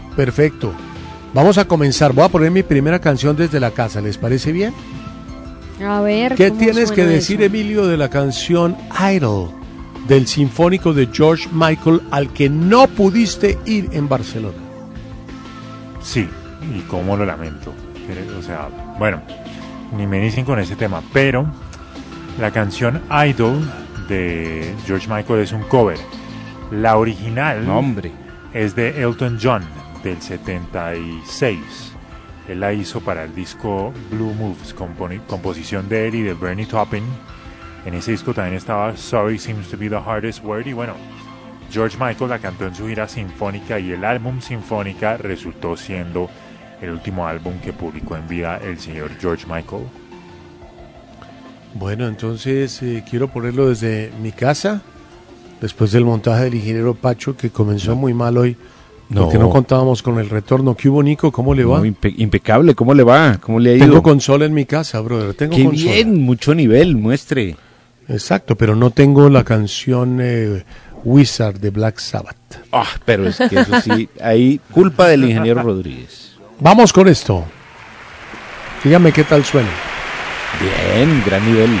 Perfecto. Vamos a comenzar. Voy a poner mi primera canción desde la casa. ¿Les parece bien? A ver. ¿Qué tienes que decir, Emilio, de la canción Idol del Sinfónico de George Michael al que no pudiste ir en Barcelona? Sí, y cómo lo lamento. O sea, bueno, ni me dicen con ese tema, pero la canción Idol de George Michael es un cover. La original es de Elton John del 76. Él la hizo para el disco Blue Moves, composición de él y de Bernie Taupin. En ese disco también estaba Sorry Seems to Be the Hardest Word. Y bueno, George Michael la cantó en su gira sinfónica y el álbum Sinfónica resultó siendo el último álbum que publicó en vida el señor George Michael. Bueno, entonces quiero ponerlo desde mi casa, después del montaje del ingeniero Pacho, que comenzó muy mal hoy, porque no contábamos con el retorno. ¿Qué hubo, Nico? ¿Cómo le va? Impecable, ¿cómo le va? ¿Cómo le ha ido? Tengo consola en mi casa, brother. Tengo Qué consola. bien, mucho nivel, muestre. Exacto, pero no tengo la canción Wizard de Black Sabbath. Pero es que eso sí, ahí culpa del ingeniero Rodríguez. Vamos con esto. Dígame qué tal suena. Bien, gran nivel.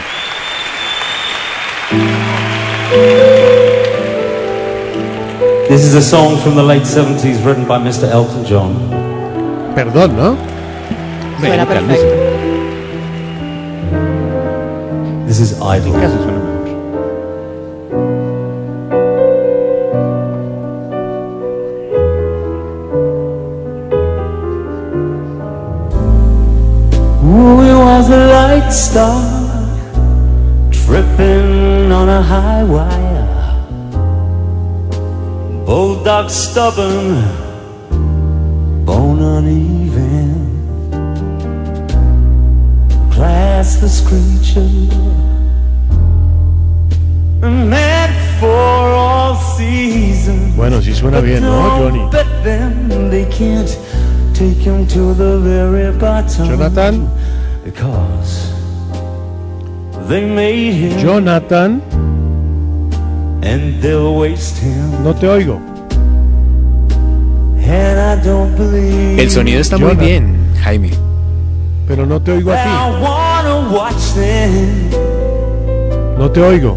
This is a song from the late 70s written by Mr. Elton John. Perdón, ¿no? Suena perfecto. This is Idol. Casi suena mejor. It was a light star tripping on a high wire. Bulldog stubborn, bone uneven. Class the screecher, meant for all seasons. Bueno, sí suena bien, ¿no, Johnny? But then they can't take him to the very bottom. Jonathan. Because they made him. Jonathan. And they'll waste him. No te oigo. And I don't believe. El sonido está muy bien, Jaime. Pero no te oigo a ti. I wanna watch them. No te oigo.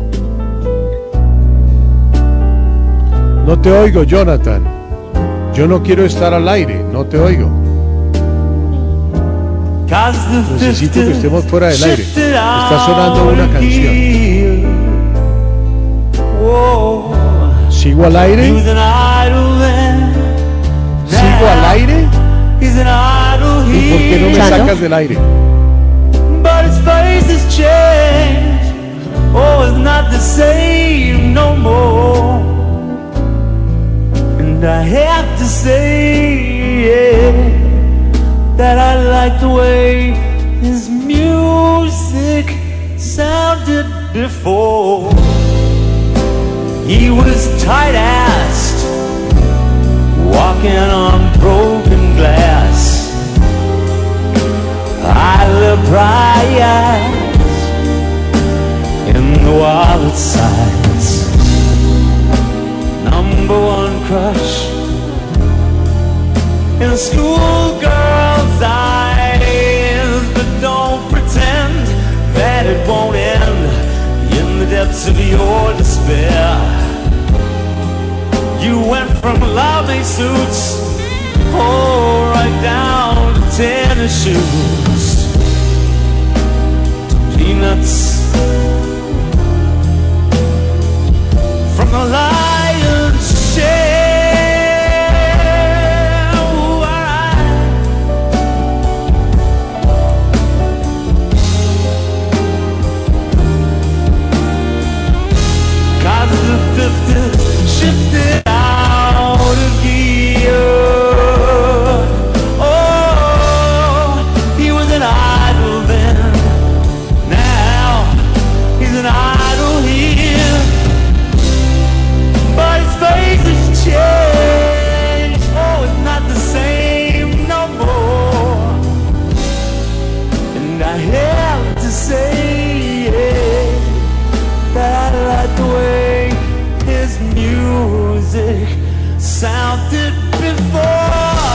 No te oigo, Jonathan. Yo no quiero estar al aire. No te oigo. Necesito que estemos fuera del aire. Está sonando una canción. ¿Sigo al aire? ¿Sigo al aire? ¿Y por qué no me sacas del aire? But his face has changed. Oh, it's not the same no more. And I have to say, yeah, that I like the way his music sounded before. He was tight-assed, walking on broken glass. I love eyes in the wallet size. Number one crush in a schoolgirl's eyes. But don't pretend that it won't end in the depths of your despair. You went from lovely suits, oh, right down to tennis shoes, to peanuts from the lion's share. Shifted out of gear. Oh, he was an idol then. Now he's an idol here. But his face has changed. Oh, it's not the same no more. And I have to say, yeah, that I like the way his music sounded before.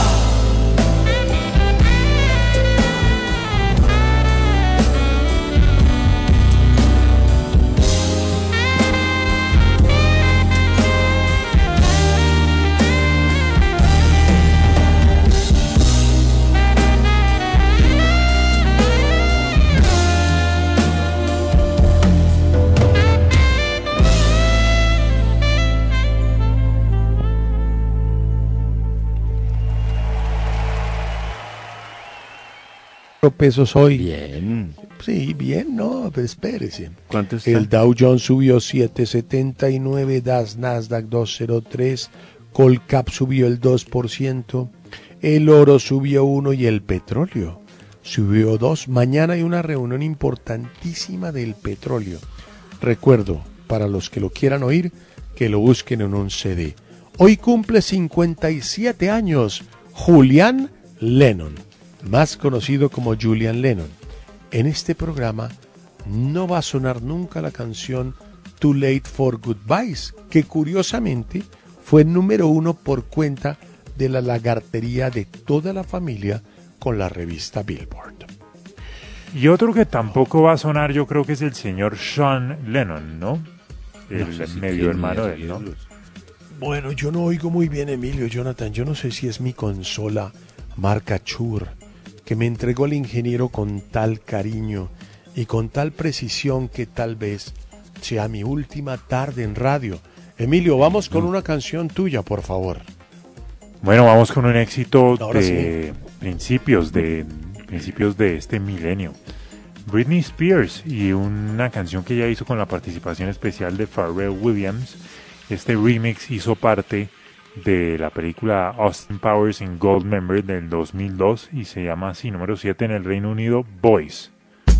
pesos hoy. Bien. Sí, bien, no, pero espérese. ¿Cuánto está? El Dow Jones subió 7.79, Nasdaq 2.03, Colcap subió el 2%, el oro subió 1 y el petróleo subió 2. Mañana hay una reunión importantísima del petróleo. Recuerdo, para los que lo quieran oír, que lo busquen en un CD. Hoy cumple 57 años Julian Lennon, más conocido como Julian Lennon. En este programa no va a sonar nunca la canción Too Late for Goodbyes, que curiosamente fue número 1 por cuenta de la lagartería de toda la familia con la revista Billboard. Y otro que tampoco va a sonar, yo creo que es el señor Sean Lennon, ¿no? El medio hermano de él, ¿no? Bueno, yo no oigo muy bien, Emilio, Jonathan. Yo no sé si es mi consola marca Shure, que me entregó el ingeniero con tal cariño y con tal precisión que tal vez sea mi última tarde en radio. Emilio, vamos con una canción tuya, por favor. Bueno, vamos con un éxito Ahora de principios de este milenio. Britney Spears y una canción que ella hizo con la participación especial de Pharrell Williams. Este remix hizo parte de la película Austin Powers in Goldmember del 2002 y se llama así, número 7 en el Reino Unido, Boys.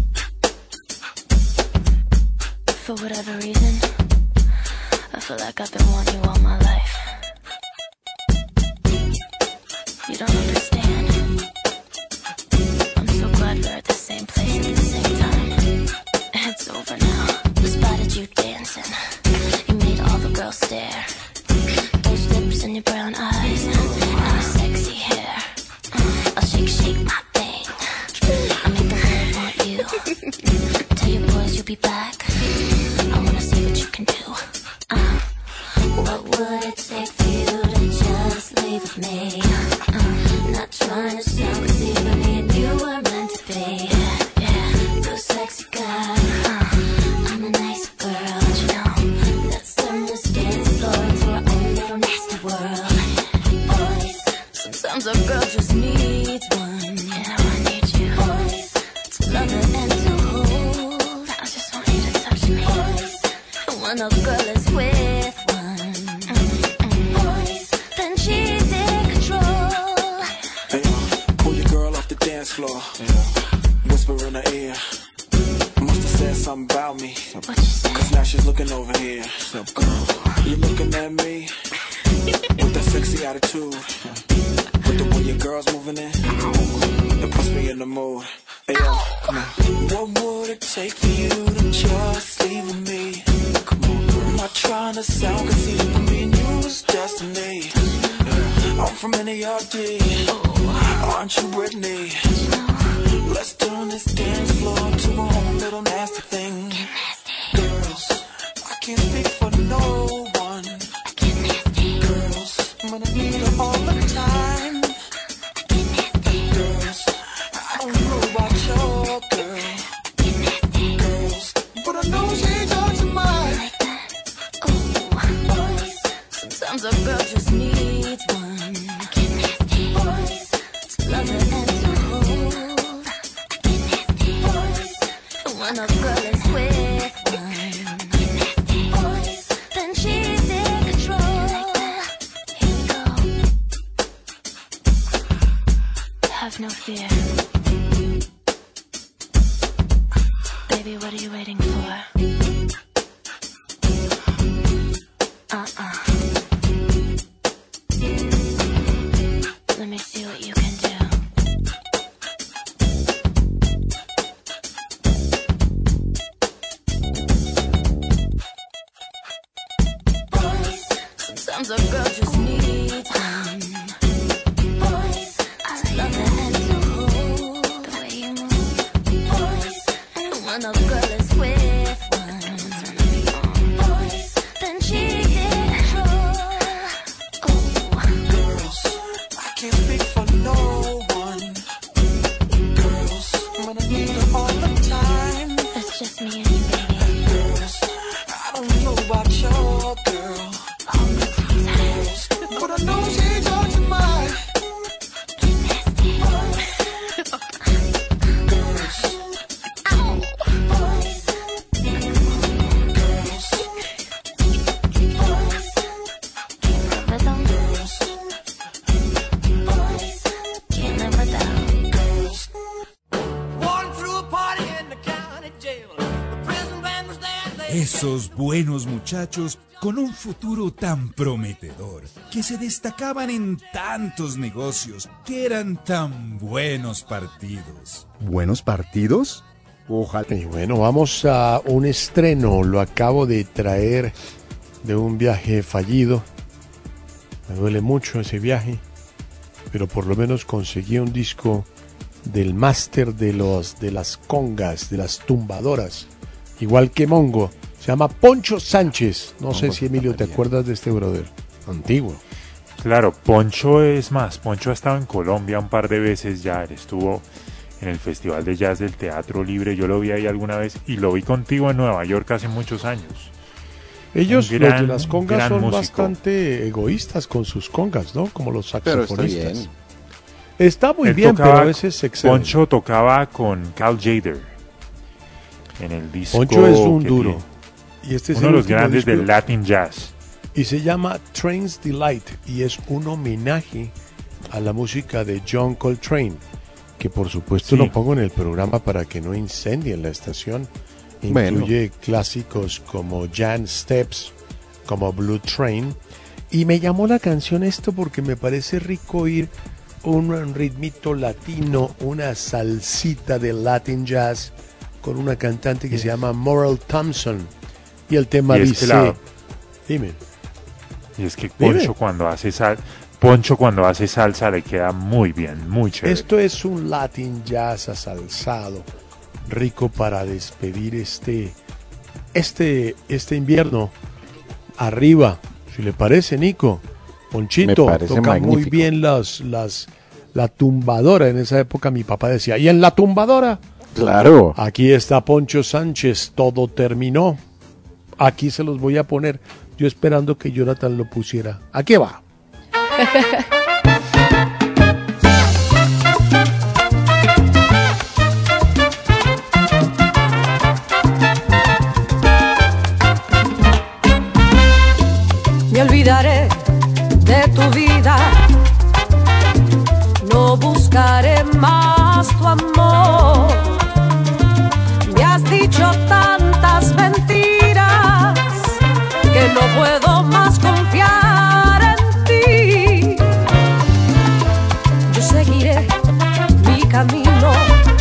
For whatever reason, I feel like I've been wanting you all my life. You don't understand. I'm so glad we're at the same place at the same time. It's over now. I spotted you dancing. You made all the girls stare. Those lips and your brown eyes and your sexy hair. I'll shake my thing. I make the world want you. Tell your boys you'll be back. I wanna see what you can do. What would it take for you to just leave with me? Not trying to sound crazy, but me and you were meant to be. Yeah, you're a sexy guy. I'm a nice girl, you know. Let's turn this dance floor into our own little nasty world. Boys, sometimes a girl just needs one. And I need you. Boys, to love her and to hold. I just want you to touch me. Boys, and when a girl is with one, boys, then she's in control. Hey, pull your girl off the dance floor. Whisper in her ear. Must have said something about me. What you say? Cause now she's looking over here. You looking at me with that sexy attitude. With the way your girl's moving in, it puts me in the mood. Hey, yo, come on. What would it take for you to just leave with me? Come on, girl. I'm not trying to sound conceited, but me and you was destiny. I'm from N.A.R.D. Aren't you Britney? Let's turn this dance floor to a whole little nasty thing. Girls, I can't speak for no one. Girls, I'm gonna need her all the time. Girls, I don't know about your girl. Girls, but I know she ain't touching mine. Boys, sometimes a girl just needs one. Boys, to love her and to hold. Boys, and when a girl is with one, boys, then she's in control. Here we go. Have no fear. Baby, what are you waiting for? Let me see what you can do. Boys, sometimes a girl just needs one. Boys, I love her and to hold the way you move. Boys, and when a girl is with one, boys, then she's in control. Girls, I can't speak for no Esos buenos muchachos con un futuro tan prometedor, que se destacaban en tantos negocios, que eran tan buenos partidos. ¿Buenos partidos? Ojalá. Y bueno, vamos a un estreno. Lo acabo de traer de un viaje fallido. Me duele mucho ese viaje, pero por lo menos conseguí un disco del máster de las congas, de las tumbadoras, igual que Mongo. Se llama Poncho Sánchez. No sé si, Emilio, te acuerdas de este brother antiguo. Claro, Poncho es más. Poncho ha estado en Colombia un par de veces ya. Él estuvo en el Festival de Jazz del Teatro Libre. Yo lo vi ahí alguna vez y lo vi contigo en Nueva York hace muchos años. Ellos, los de las congas, son bastante egoístas con sus congas, ¿no? Como los saxofonistas. Está muy bien, pero a veces se excede. Poncho tocaba con Cal Jader en el disco. Poncho es un duro. Y este es uno de los grandes del Latin Jazz. Y se llama Train's Delight y es un homenaje a la música de John Coltrane, que por supuesto lo pongo en el programa para que no incendien la estación. Incluye clásicos como Jan Steps, como Blue Train. Y me llamó la canción esto porque me parece rico oír un ritmito latino, una salsita de Latin Jazz con una cantante que se llama Moral Thompson. Y el tema dice... Dime. Y es que Poncho cuando hace salsa le queda muy bien, muy chévere. Esto es un Latin Jazz asalzado, rico para despedir este invierno. Arriba, si le parece, Nico. Ponchito toca magnífico. Muy bien la tumbadora. En esa época mi papá decía, ¿y en la tumbadora? Claro. Aquí está Poncho Sánchez, todo terminó. Aquí se los voy a poner. Yo esperando que Jonathan lo pusiera. Aquí va. Me olvidaré de tu vida, no buscaré más tu amor. Me has dicho tantas mentiras que no puedo más confiar en ti. Yo seguiré mi camino,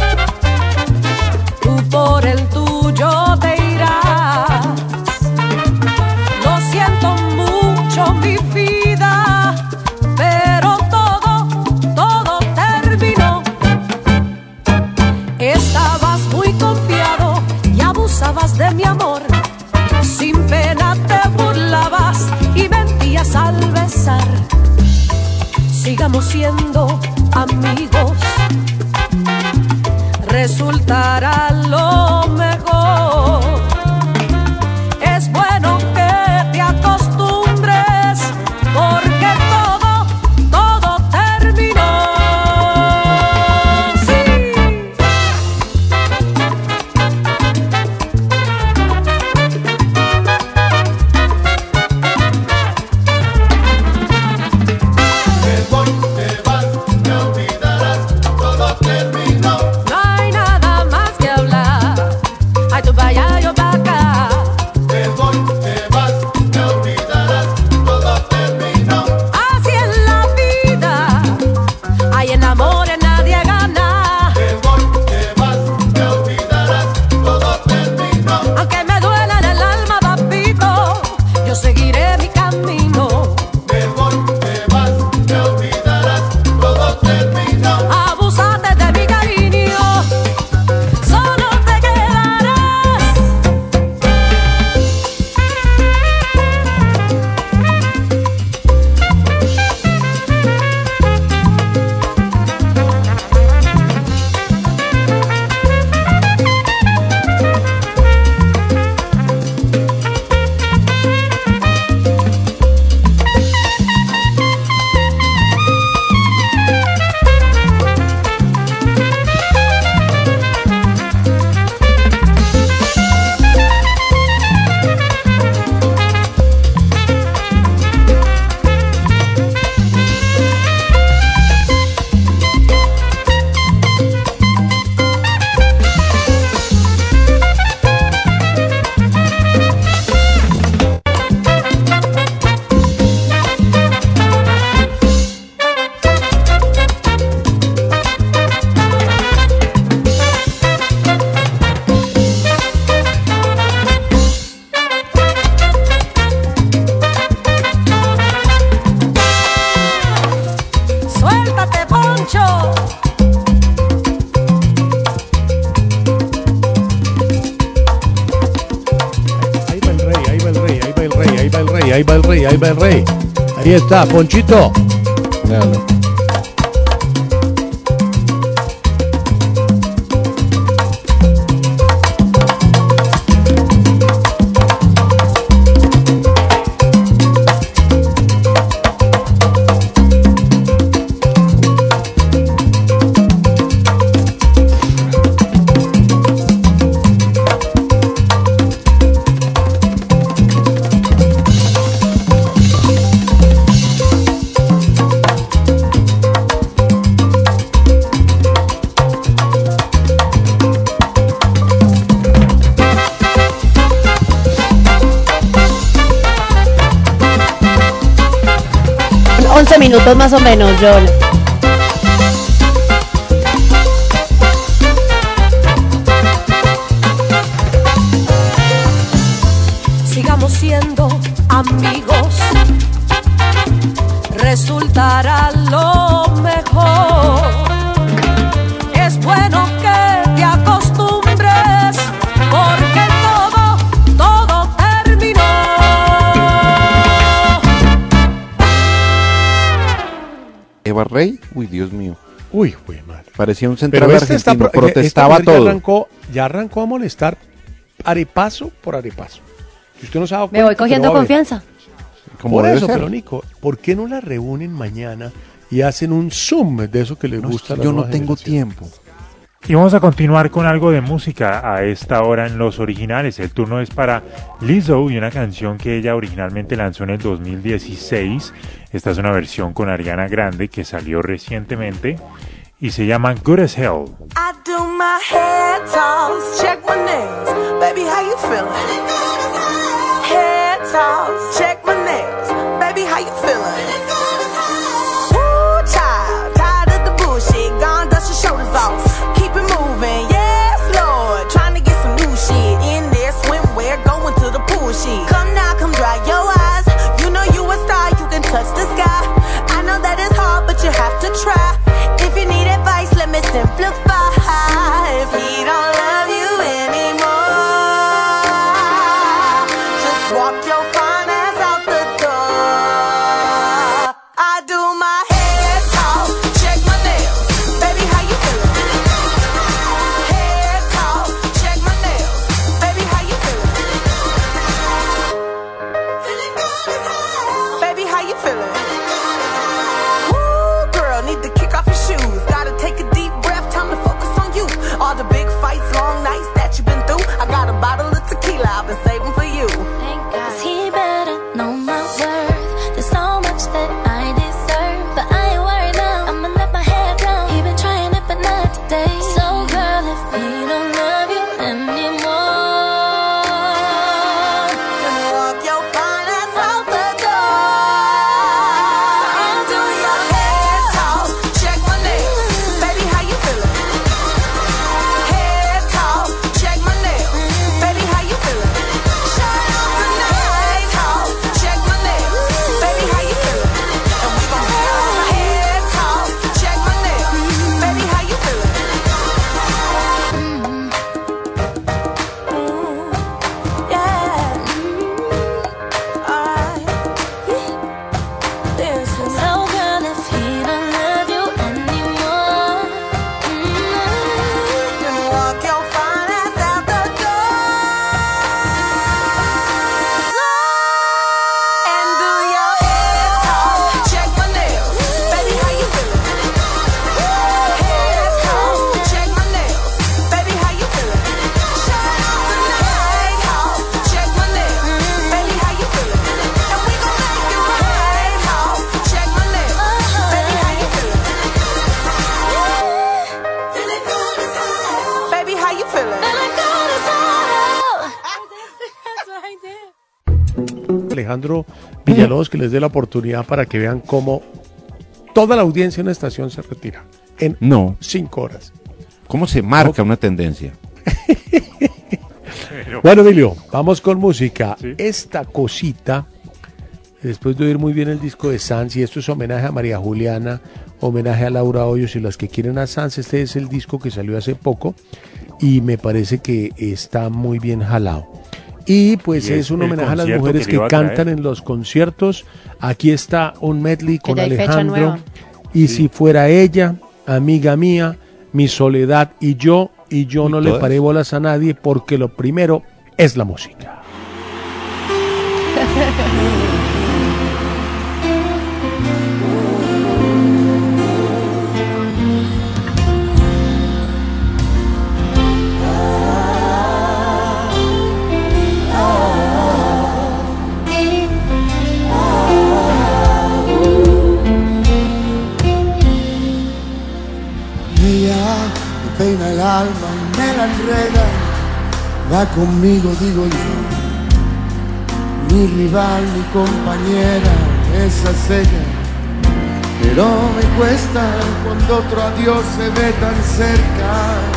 tú por el tuyo te irás. Lo siento mucho, mi vida, pero todo terminó. Estabas muy confiado y abusabas de mi amor. Sin pena te burlabas y mentías al besar. Sigamos siendo amigos, resultará lo mejor. Es bueno que te acostumbres porque todo terminó. No hay nada más que hablar. rey, ahí va el rey. Ahí está, Ponchito. Claro. Minutos más o menos, John. Sigamos siendo amigos, resultará lo mejor. Es bueno que te acostumbres, porque todo terminó. Eva Rey, uy, Dios mío. Uy, güey, madre. Parecía un central Pero argentino, protestaba todo. Ya arrancó a molestar arepaso por arepaso. Si usted no se ha dado Me voy cuenta, cogiendo pero va a ver. confianza. Como Por debe eso, ser. pero Nico, ¿por qué no la reúnen mañana y hacen un Zoom de eso que les No, gusta? es a que la yo no nueva tengo generación? tiempo. Y vamos a continuar con algo de música a esta hora en Los Originales. El turno es para Lizzo y una canción que ella originalmente lanzó en el 2016. Esta es una versión con Ariana Grande que salió recientemente y se llama Good as Hell. I do my head toss, check my nails. Baby, how you feeling? Head toss, check my nails. Baby, how you feeling? Woo, child, tired of the bullshit. Gone, dust your shoulders off. Keep it moving, yes, Lord. Trying to get some new shit in there. Swimwear, going to the pool shit. Come now, come dry your eyes. You know you a star, you can touch the sky. I know that it's hard, but you have to try. If you need advice, let me simplify. If he don't love you anymore, just walk your fine ass out the door. I do my head talk, check my nails. Baby, how you feeling? Head talk, check my nails. Baby, how you feeling? Baby, how you feeling? Woo, girl, need to kick off your shoes. Gotta take a deep breath, time to focus on you. All the big fights, long nights that you've been through. I got a bottle of tequila I've been saving for you. Cause he better know my worth. There's so much that I deserve, but I ain't worried now. I'ma let my head down. He been trying it, but not today. So girl, if he don't love you anymore, Just walk your fine ass out the door. I'll do your head talk, check my nails. Baby, how you feeling? Head talk, check my nails. Baby, how you feeling? Shout out tonight, talk, check my nails. Baby, how you feeling? And we gon' be on head talk, check my nails. Baby, how you feeling? Yeah. Alright. Dancing. so girl, if he don't love you anymore, Then walk your fine ass out the door. And do your head talk, check my nails. Baby, how you feeling? Head talk, check my nails. Baby, how you feeling? Shout out tonight, talk, check my nails. Baby, how you feeling? And we gon' make it right, talk, check my nails. Baby, how you feeling? Feeling good as hell. Baby, how you feeling? feeling good as hell. Alejandro Villalobos, que les dé la oportunidad para que vean cómo toda la audiencia en una estación se retira en No. 5 horas. ¿Cómo se marca una tendencia? Bueno, Emilio, vamos con música. Sí. Esta cosita, después de oír muy bien el disco de Sanz, y esto es homenaje a María Juliana, homenaje a Laura Hoyos y las que quieren a Sanz. Este es el disco que salió hace poco y me parece que está muy bien jalado. Y pues Y es un el homenaje a las concierto mujeres que le que iba a traer. cantan en los conciertos. Aquí está un medley con ya hay fecha Alejandro. nueva. Y si fuera ella, amiga mía, mi soledad y yo no le todas. paré bolas a nadie porque lo primero es la música. Ella me peina el alma y me la enreda, va conmigo, digo yo. Mi rival, mi compañera, esa es ella. Pero me cuesta cuando otro adiós se ve tan cerca.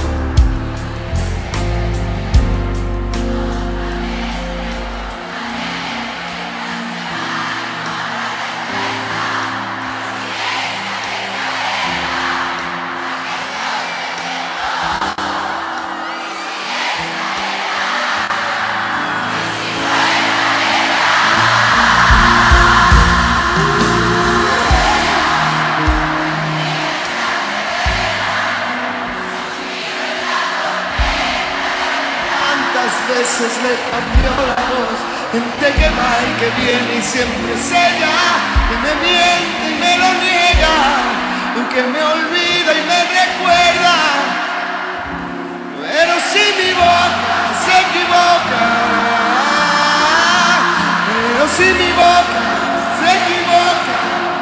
Veces le cambió la voz, gente que va y que viene y siempre es ella, que me miente y me lo niega, que me olvida y me recuerda, pero si mi boca se equivoca, pero si mi boca se equivoca,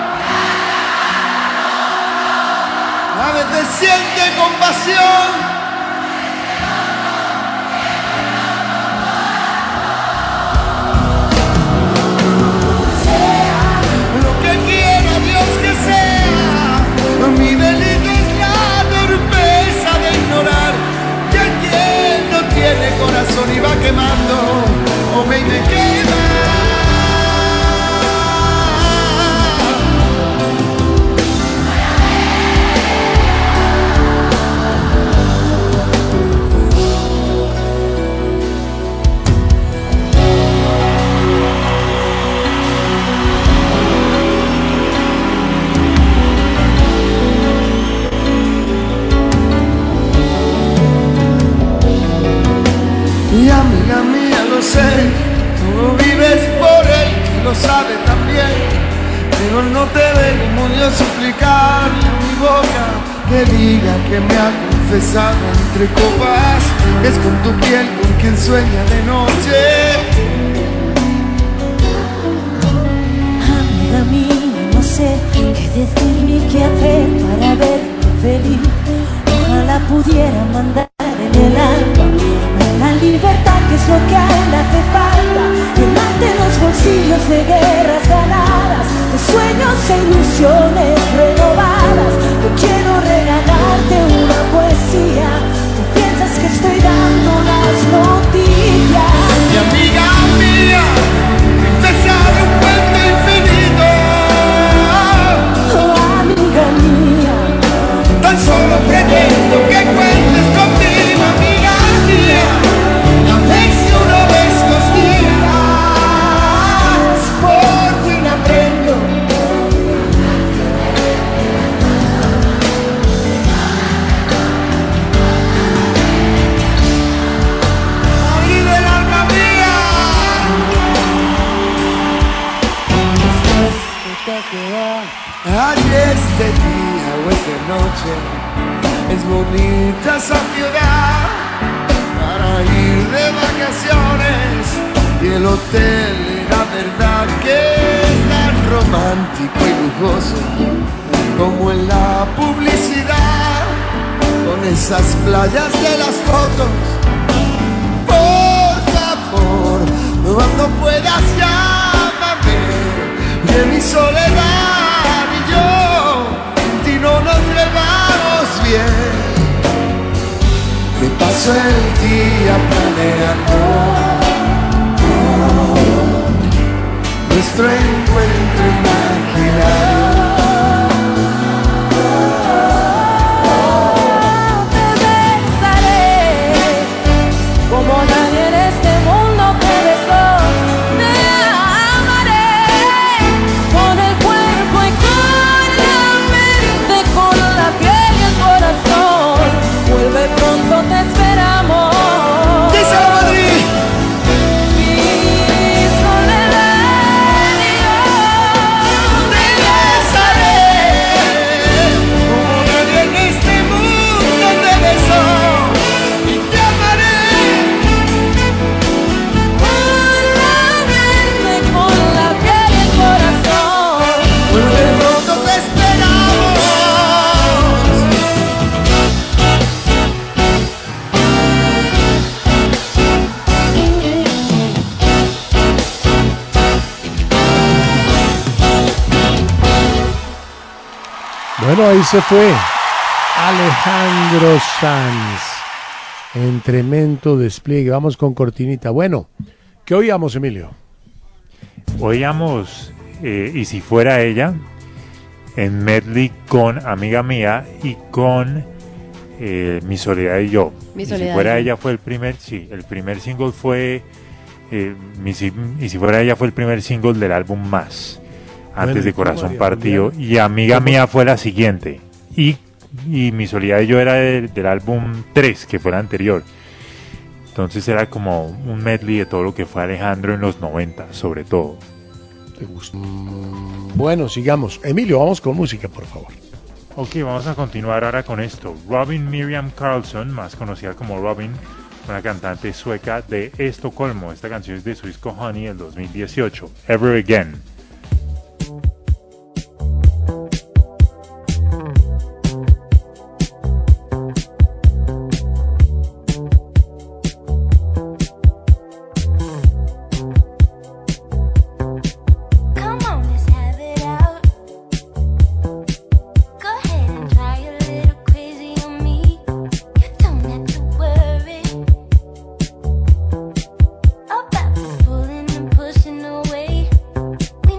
a veces siente compasión. Mi delito es la torpeza de ignorar que quien no tiene corazón y va quemando o me quema. Y amiga mía, lo sé, tú vives por él, y lo sabe también, pero no te vengo yo a suplicarle a mi boca que diga que me ha confesado entre copas, que es con tu piel con quien sueña de noche. Amiga mía, no sé qué decir ni qué hacer para verte feliz. Ojalá pudiera mandar en el alma la libertad, que es lo que a él hace falta, llenarte los bolsillos de guerras ganadas, de sueños e ilusiones renovadas. Yo quiero regalarte una poesía, tú piensas que estoy dando las noticias. Y amiga mía, princesa de un cuento infinito. Oh, amiga mía, tan solo pretendo que cuentes conmigo, amiga mía. A ver si uno de estos días por fin aprendo a abrir el alma mía. Allí es de día o es de noche, es bonita esa ciudad para ir de vacaciones, y el hotel era verdad que es tan romántico y lujoso como en la publicidad, con esas playas de las fotos. Por favor, cuando puedas llámame, de mi soledad y yo sin ti no nos llevamos bien. Me paso el día planeando nuestro encuentro imaginario. te besaré como nadie en este mundo te Bueno, ahí se fue Alejandro Sanz en tremendo despliegue. Vamos con cortinita. Bueno, ¿qué oíamos, Emilio? Oíamos Y si fuera ella en medley con Amiga Mía y con Mi Soledad y Yo. Mi Y si Soledad fuera y Yo. ella fue el primer single fue y si fuera ella fue el primer single del álbum Más, antes Bueno, de Corazón María Partido, Juliana. y Amiga Mía fue la siguiente, y Mi Soledad y Yo era del álbum 3, que fue el anterior. Entonces era como un medley de todo lo que fue Alejandro en los 90, sobre todo. ¿Te gusta? Bueno, sigamos. Emilio, vamos con música, por favor. Ok, vamos a continuar ahora con esto. Robin Miriam Karlsson, más conocida como Robin, una cantante sueca de Estocolmo. Esta canción es de su disco Honey del 2018, Ever Again. Come on, let's have it out. Go ahead and try a little crazy on me. You don't have to worry about this pulling and pushing away. We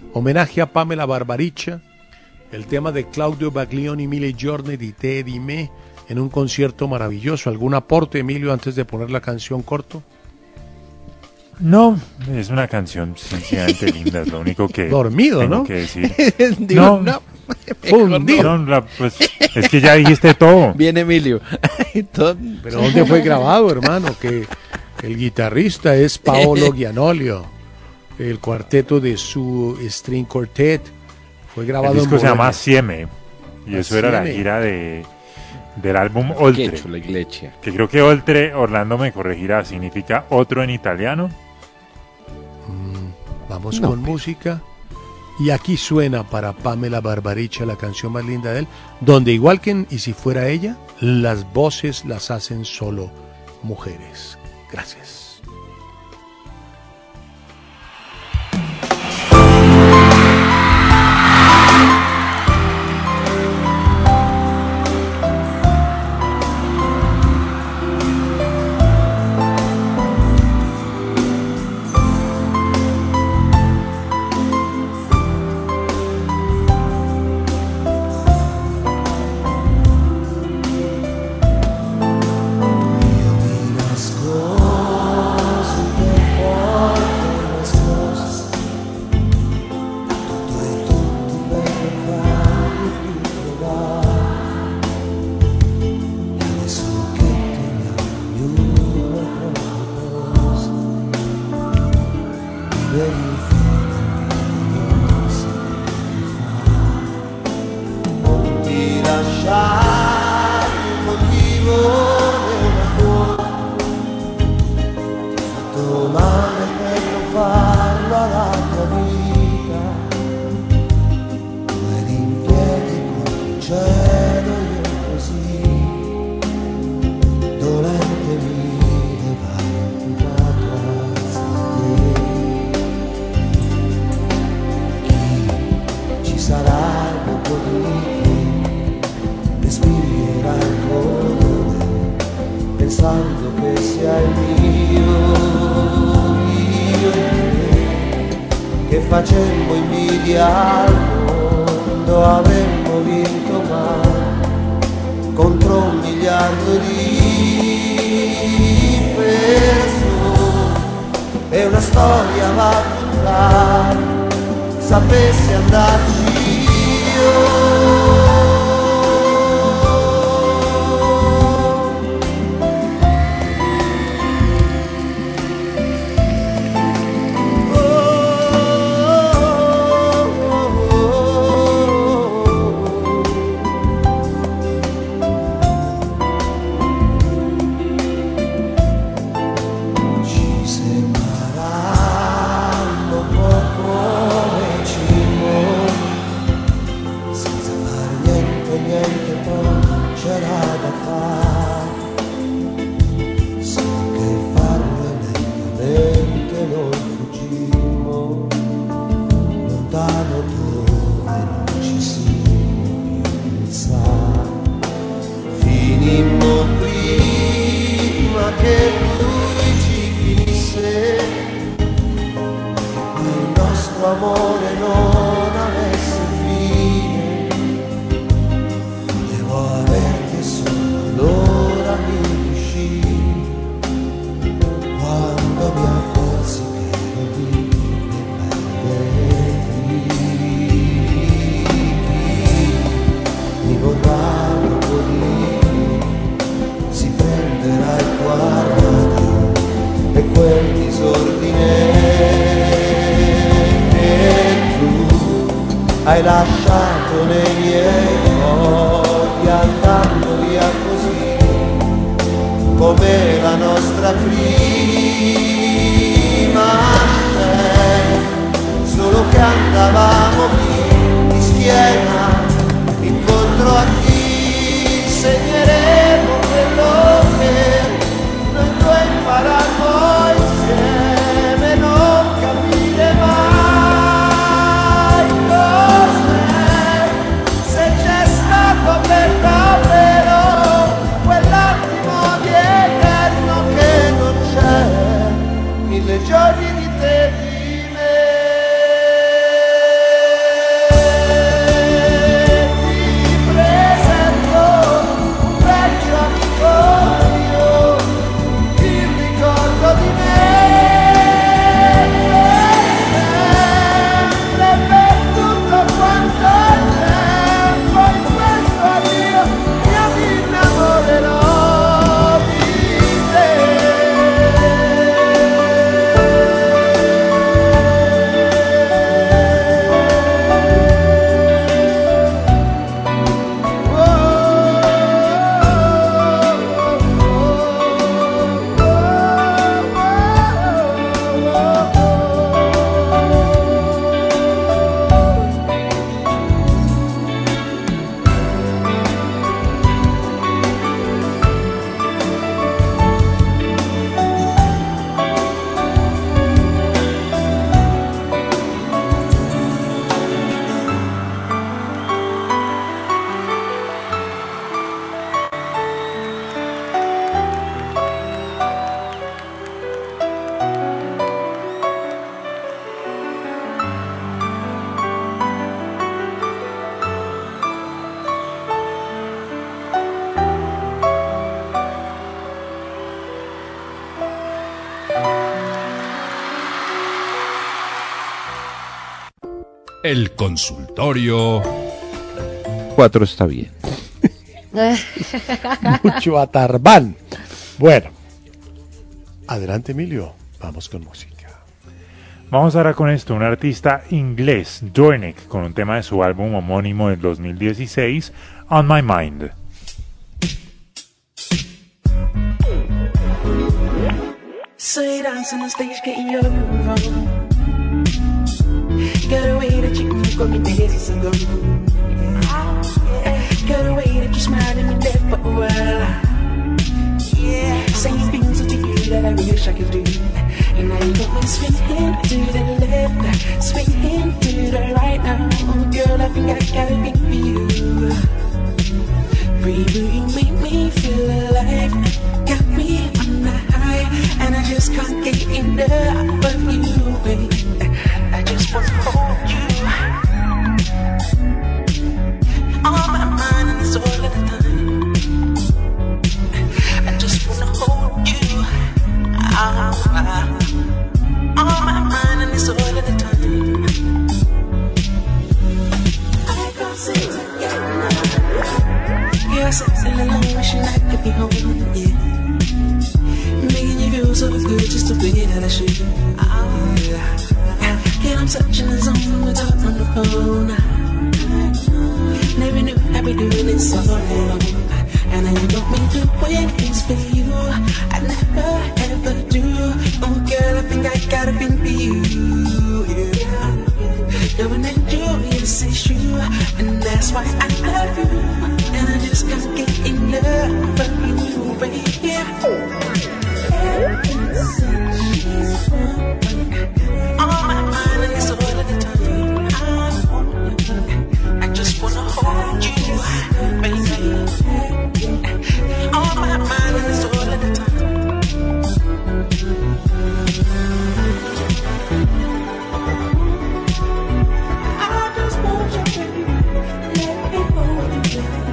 Homenaje a Pamela Barbariccia, el tema de Claudio Baglioni, Mille giorni di te e di me, en un concierto maravilloso. ¿Algún aporte, Emilio, antes de poner la canción corto? No, es una canción sencillamente linda, es lo único que dormido, tengo ¿no? que decir. Digo, pues, es que ya dijiste todo. Bien, Emilio. Pero ¿dónde fue grabado, hermano? Que el guitarrista es Paolo Gianolio. El cuarteto de su String Quartet fue grabado el disco en se llama Bolonia. Sieme, y eso era la gira del álbum Oltre. La iglesia. Que creo que Oltre, Orlando me corregirá, significa otro en italiano. Vamos con música. Y aquí suena para Pamela Barbariccia la canción más linda de él, donde igual que en Y si fuera ella, las voces las hacen solo mujeres. Gracias. Ti lasciare un motivo nell'amore, ti ho fatto male per non farlo alla tua vita, tu eri in piedi con il cielo io così, dolente mi levantato alzate. Chi ci sarà dopo di te, respirerà il colore, pensando che sia il io e te, che facemmo invidia al mondo, avremmo vinto mai contro 1 miliardo di persone. È una storia va a buttare, sapessi andarci io. Ci separammo poco e ci senza fare niente poi c'era da fare, solo che farlo lentamente noi fuggimmo, lontano dove non ci si pensa, finimmo prima che lui ci finisse, che quel nostro amore non avesse fine. Devo averti solo allora mi riuscì, quando mi accorsi che ero lì e perdevi. Mi vorrà dopo di si prenderà il quadro e quel disordine che tu hai lasciato nei miei occhi, andando via così come la nostra prima scena, solo che andavamo lì di schiena incontro a chi segneremo quello che noi due imparammo insieme, non capire mai cos'è, se c'è stato per davvero quell'attimo di eterno che non c'è. El consultorio. 4 está bien. Mucho atarbán. Bueno, adelante Emilio, vamos con música. Vamos ahora con esto, un artista inglés, Dornick, con un tema de su álbum homónimo del 2016, On My Mind. Say dance on the stage, getting your move on. Get away that you got me days ago. Get away that you smiled at me there for a while. Yeah, saying things to you that I wish I could do. And now you got me swinging to the left, swinging to the right now. Oh, girl, I think I got it for you. Baby, you make me feel alive. Got me on the high, and I just can't get enough of you, baby. I just want to hold you. On my mind, and it's all of the time. I just want to hold you. On my mind, and it's all of the time. I can't seem to get enough. Yeah, I'm sitting alone, wishing I could be home, yeah. Making you feel so good, just the way that I should. Yeah, I'm touching the zone, we're talking on the phone. Never knew I'd be doing it so long. And I don't mean to wait things for you. I never ever do. Oh girl, I think I got a thing for you. Yeah, knowing that you, yes it's true. And that's why I love you. And I just can't get enough of you, baby. On my mind and it's all of the time. I just wanna hold you, baby. On my mind and it's all of the time. I just want you, baby. Let me hold you, baby.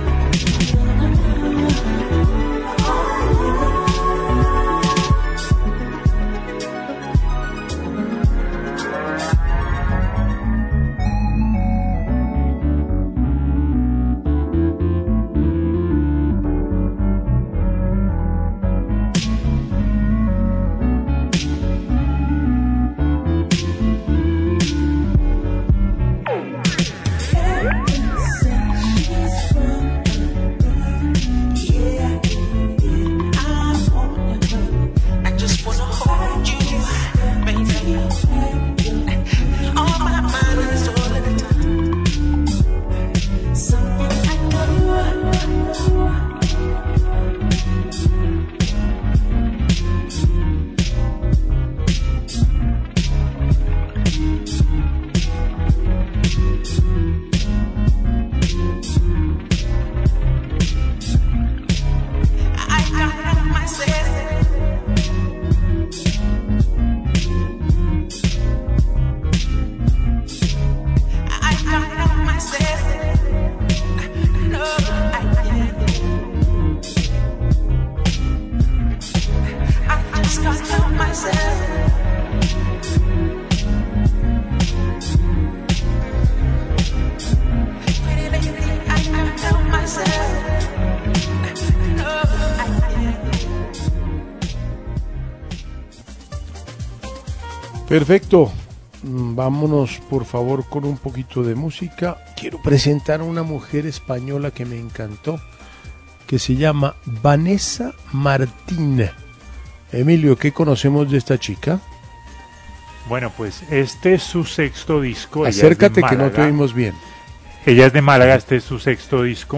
Perfecto, vámonos por favor con un poquito de música. Quiero presentar a una mujer española que me encantó, que se llama Vanessa Martín. Emilio, ¿qué conocemos de esta chica? Bueno, pues este es su sexto disco. Acércate que no te oímos bien. Ella es de Málaga, este es su sexto disco.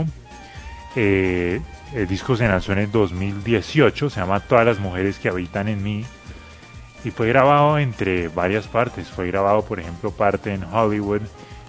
El disco se lanzó en el 2018, se llama Todas las mujeres que habitan en mí. Y fue grabado entre varias partes. Fue grabado, por ejemplo, parte en Hollywood,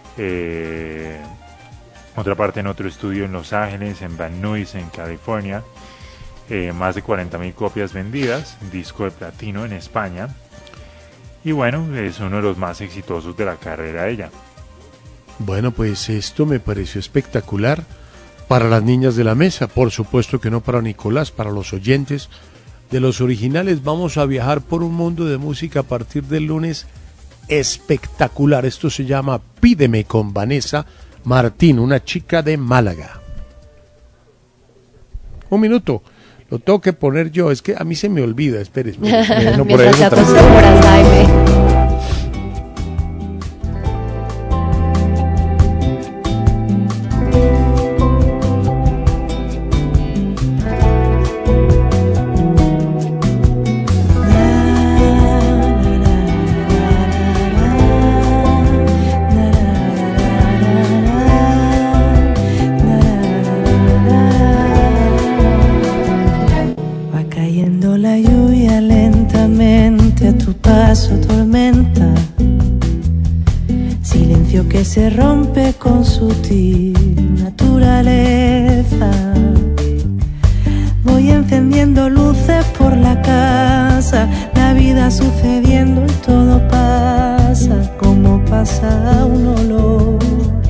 otra parte en otro estudio en Los Ángeles, en Van Nuys, en California. Más de 40,000 copias vendidas, disco de platino en España. Y bueno, es uno de los más exitosos de la carrera de ella. Bueno, pues esto me pareció espectacular para las niñas de la mesa. Por supuesto que no para Nicolás, para los oyentes de los originales. Vamos a viajar por un mundo de música a partir del lunes espectacular. Esto se llama Pídeme con Vanessa Martín, una chica de Málaga. Un minuto, lo tengo que poner yo, es que a mí se me olvida, espere. No, por ahí Mientras te acostumbras, Jaime. Que se rompe con sutil naturaleza. Voy encendiendo luces por la casa, la vida sucediendo y todo pasa como pasa un olor.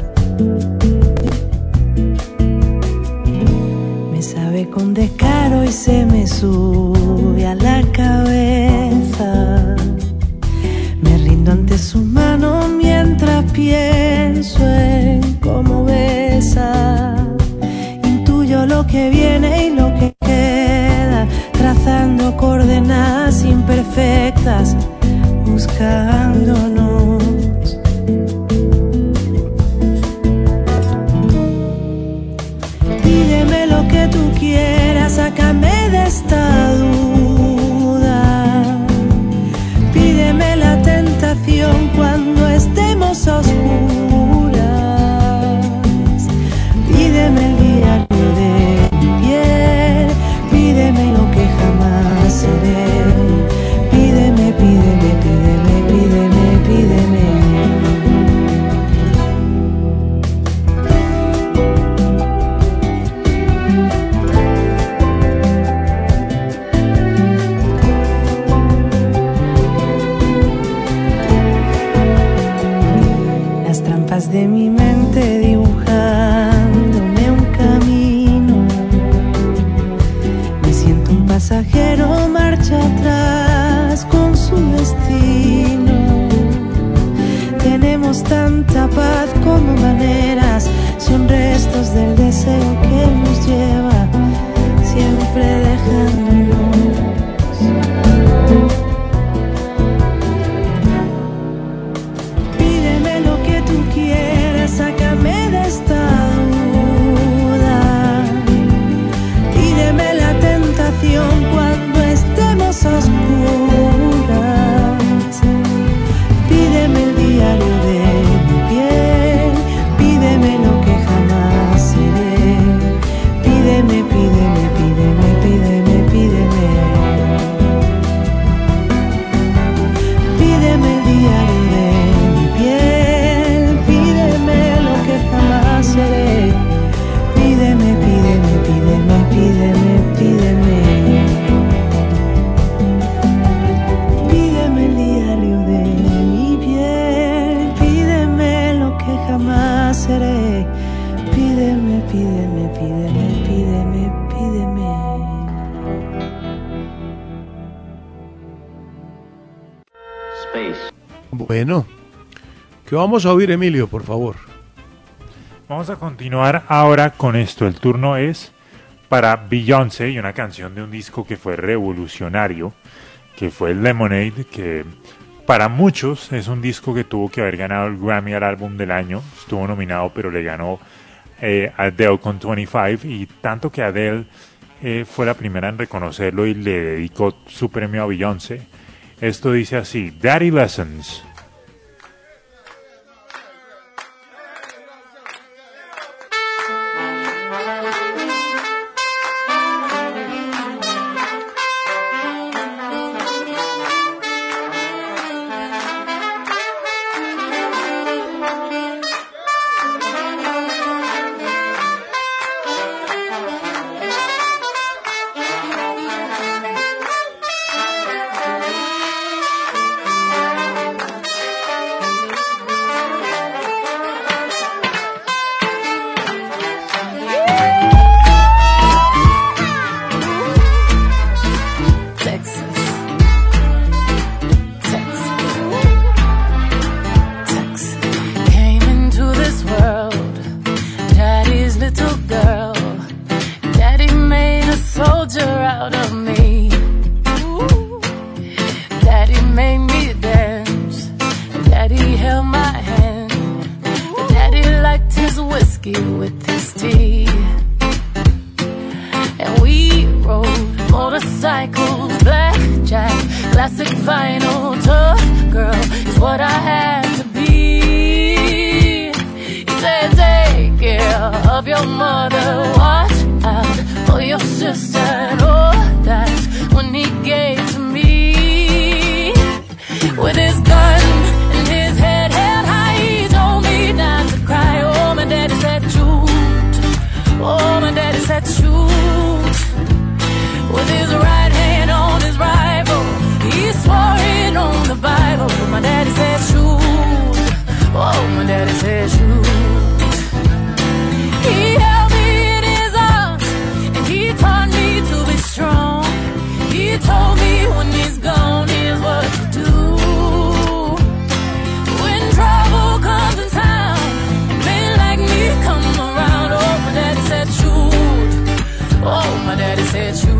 Me sabe con descaro y se me sube a la cabeza. Me rindo ante su mano mientras pienso en cómo besa. Intuyo lo que viene y lo que queda, trazando coordenadas imperfectas, buscándonos. Pídeme lo que tú quieras, sácame de esta duda. Pídeme la tentación cuando estemos a oscuras. Pídeme el diario de mi piel, pídeme lo que jamás seré. Pídeme, pídeme, pídeme, pídeme, pídeme. De mi mente dibujándome un camino. Me siento un pasajero, marcha atrás con su destino. Tenemos tanta paz como maneras, son restos del deseo que nos lleva siempre dejándonos. Sácame de esta duda. Pídeme la tentación cuando estemos a oscuras. Pídeme el diario de mi piel, pídeme lo que jamás seré. Pídeme, pídeme, pídeme, pídeme, pídeme. Pídeme el diario de mi piel, jamás seré. Pídeme, pídeme, pídeme, pídeme, pídeme. Pídeme el diario de mi piel, pídeme lo que jamás seré. Pídeme, pídeme, pídeme, pídeme, pídeme. Space. Bueno, ¿qué vamos a oír, Emilio, por favor? Vamos a continuar ahora con esto. El turno es para Beyoncé y una canción de un disco que fue revolucionario, que fue Lemonade, que para muchos es un disco que tuvo que haber ganado el Grammy al álbum del año. Estuvo nominado, pero le ganó Adele con 25, y tanto que Adele fue la primera en reconocerlo y le dedicó su premio a Beyoncé. Esto dice así: Daddy Lessons. iced tea. And we rode motorcycles, blackjack, classic vinyl. Tough girl is what I had to be. He said, take care of your mother, watch out for your sister. And oh, that's when he gave to me. With his gun and his head held high, he told me not to cry. Oh, my daddy said shoot. Oh, my daddy said shoot. With his right hand on his rifle, he swore it on the Bible. My daddy said shoot. Oh, my daddy said shoot. He held me in his arms and he taught me to be strong. He told me when he's gone, here's what to do. When trouble comes in town, men like me come around. Oh, my daddy said shoot. Oh, my daddy said shoot.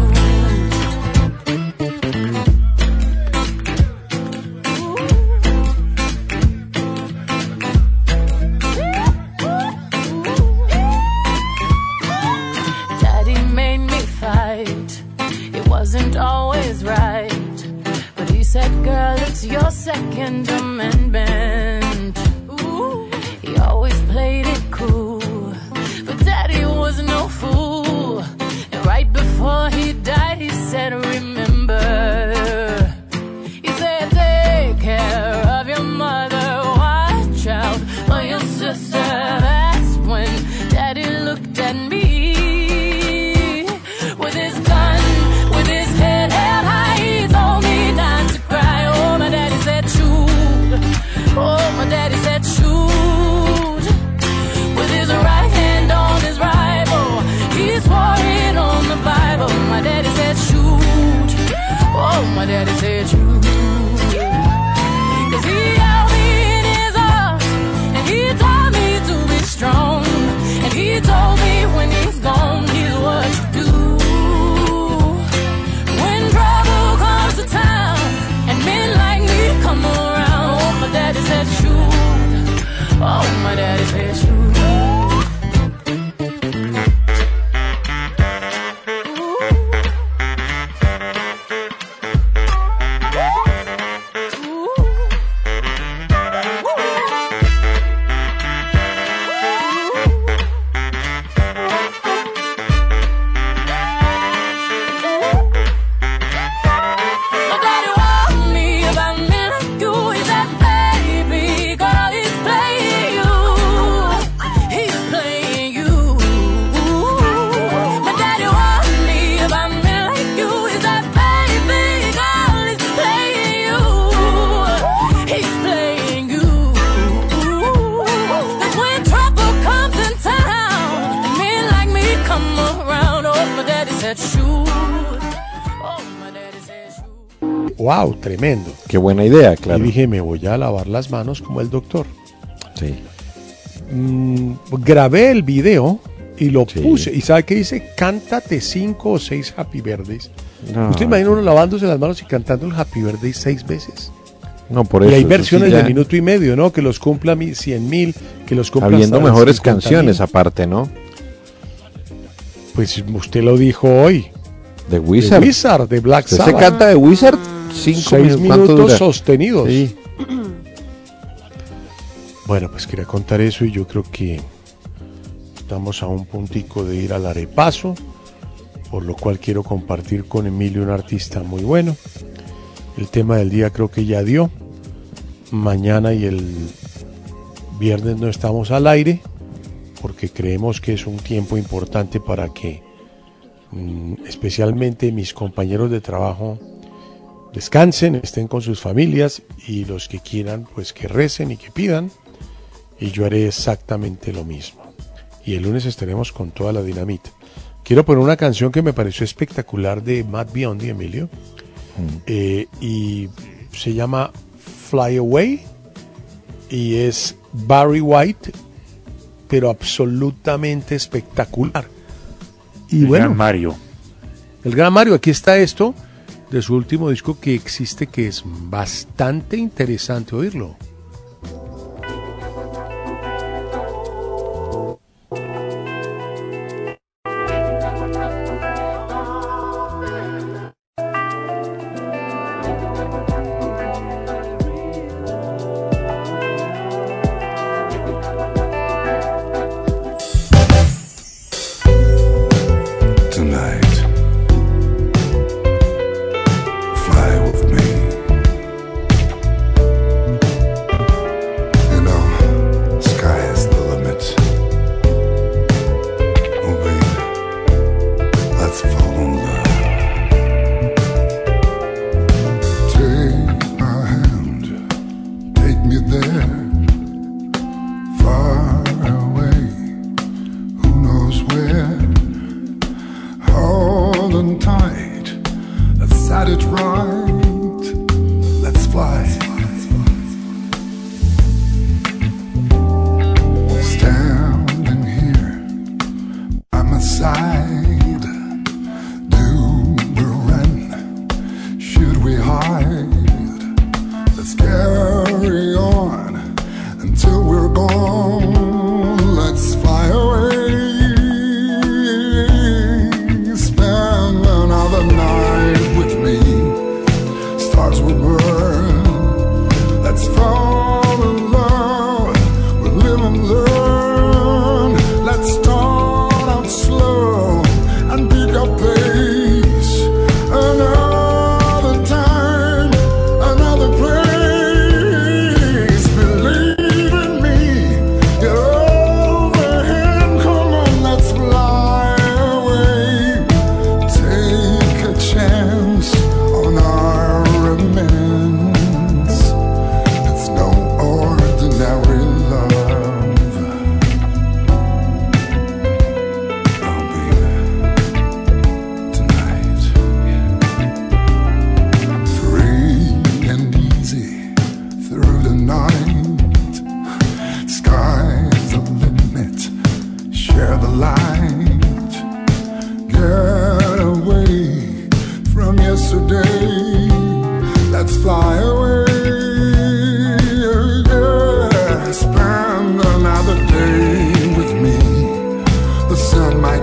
Daddy made me fight. It wasn't always right, but he said, girl, it's your Second Amendment. Ooh, he always played it cool, but Daddy was no fool. And right before he died, he said, remember. He said, take care of your mother, watch out for your sister. That's when Daddy looked at me with his gun, with his head held high. He told me not to cry. Oh, my daddy said shoot. Oh, my daddy said shoot. With his right hand on his rifle, he swore it on the Bible. My daddy said shoot. Oh, my daddy said shoot. 'Cause he held me in his arms and he taught me to be strong. And he told me when he's gone, here's what you do. When trouble comes to town and men like me come around. Oh, my daddy said shoot. Oh, my daddy said shoot. My daddy warned me about men like you. He said, baby girl, he's playing you. He's playing you. My daddy warned me about men like you. He said, baby girl, he's playing you. He's playing you. That's when trouble comes in town and men like me come around. Oh, my daddy said shoot. Oh, my daddy said shoot. Wow, tremendo. Qué buena idea, claro. Y dije, me voy a lavar las manos como el doctor. Sí. Grabé el video y lo puse. ¿Y sabe qué dice? Cántate 5 o 6 Happy Birthdays. No. ¿Usted imagina uno lavándose las manos y cantando el Happy Birthday 6 veces? No, por Y eso. hay eso versiones sí ya- de minuto y medio, ¿no? Que los cumpla 100.000, que los cumpla Habiendo hasta mejores 50.000. canciones aparte, ¿no? Pues usted lo dijo hoy. The Wizard. The Wizard, de Black ¿Usted Sabbath. se canta de Wizard? 6 ¿Cuánto minutos dura? sostenidos. Sí. Bueno, pues quería contar eso y yo creo que estamos a un puntico de ir al arepaso, por lo cual quiero compartir con Emilio, un artista muy bueno. El tema del día creo que ya dio. Mañana y el viernes no estamos al aire porque creemos que es un tiempo importante para que especialmente mis compañeros de trabajo descansen, estén con sus familias, y los que quieran pues que recen y que pidan, y yo haré exactamente lo mismo. Y el lunes estaremos con toda la dinamita. Quiero poner una canción que me pareció espectacular de Matt Biondi, Emilio, y se llama Fly Away, y es Barry White, pero absolutamente espectacular. Y El bueno, gran Mario. el gran Mario, aquí está esto de su último disco que existe, que es bastante interesante oírlo.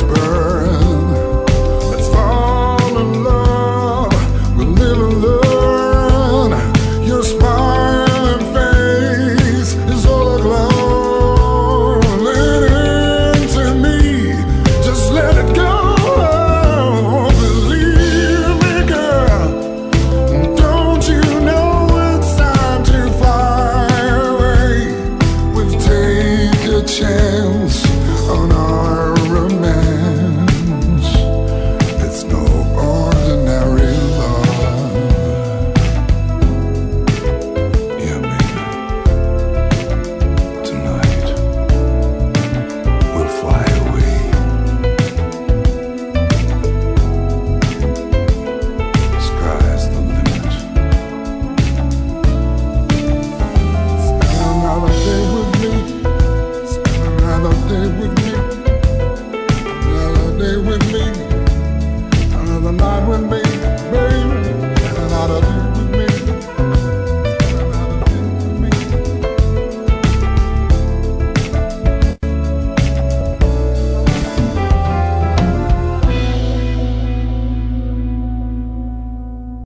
bird